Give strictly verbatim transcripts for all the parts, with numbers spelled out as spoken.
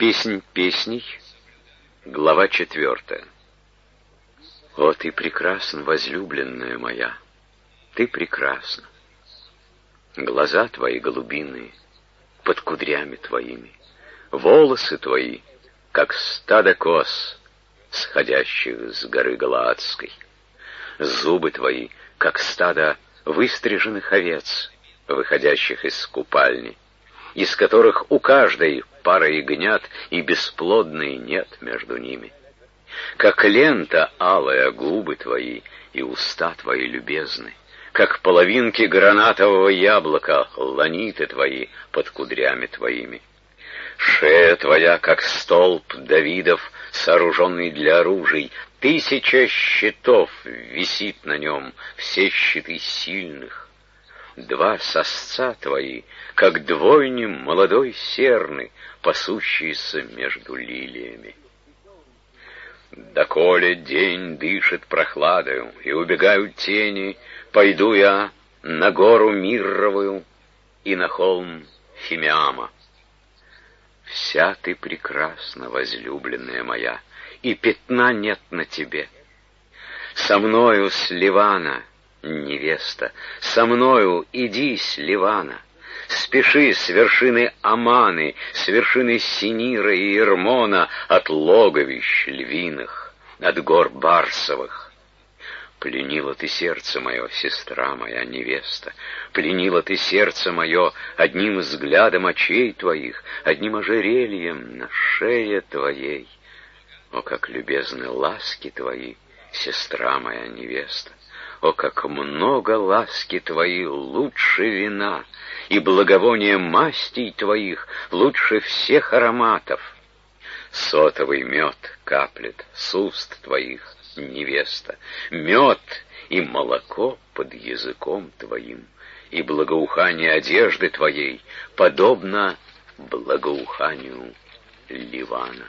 Песнь песней, глава четвертая. О, ты прекрасна, возлюбленная моя, ты прекрасна. Глаза твои голубиные, под кудрями твоими, волосы твои, как стадо коз, сходящих с горы Галаадской. Зубы твои, как стадо выстриженных овец, выходящих из купальни, из которых у каждой пара ягнят, и бесплодной нет между ними. Как лента алая губы твои и уста твои любезны, как половинки гранатового яблока ланиты твои под кудрями твоими. Шея твоя, как столб Давидов, сооруженный для оружий, тысяча щитов висит на нем, все щиты сильных. Два сосца твои, как двойни молодой серны, пасущиеся между лилиями. Доколе день дышит прохладою, и убегают тени, пойду я на гору Мирровую и на холм Фимиама. Вся ты прекрасна, возлюбленная моя, и пятна нет на тебе. Со мною с Ливана, невеста, со мною иди с Ливана. Спеши с вершины Аманы, с вершины Синира и Ирмона, от логовищ львиных, от гор Барсовых. Пленила ты сердце мое, сестра моя, невеста, пленила ты сердце мое одним взглядом очей твоих, одним ожерельем на шее твоей. О, как любезны ласки твои, сестра моя, невеста! О, как много ласки твои лучше вина, и благовоние мастей твоих лучше всех ароматов. Сотовый мед каплет с уст твоих, невеста, мед и молоко под языком твоим, и благоухание одежды твоей подобно благоуханию Ливана.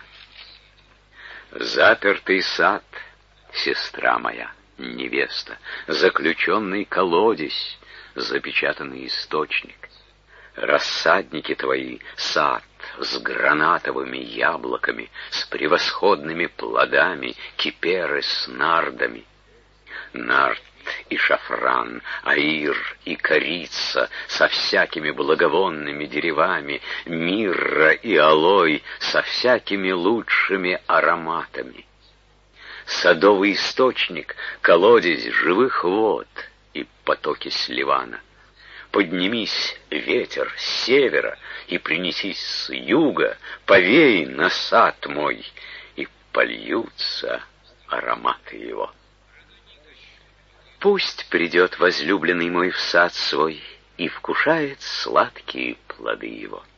Запертый сад, сестра моя, невеста, заключенный колодезь, запечатанный источник. Рассадники твои — сад с гранатовыми яблоками, с превосходными плодами, киперы с нардами. Нард и шафран, аир и корица со всякими благовонными деревами, мирра и алой со всякими лучшими ароматами. Садовый источник, колодезь живых вод и потоки с Ливана. Поднимись, ветер, с севера, и принесись с юга, повей на сад мой, и польются ароматы его. Пусть придет возлюбленный мой в сад свой и вкушает сладкие плоды его.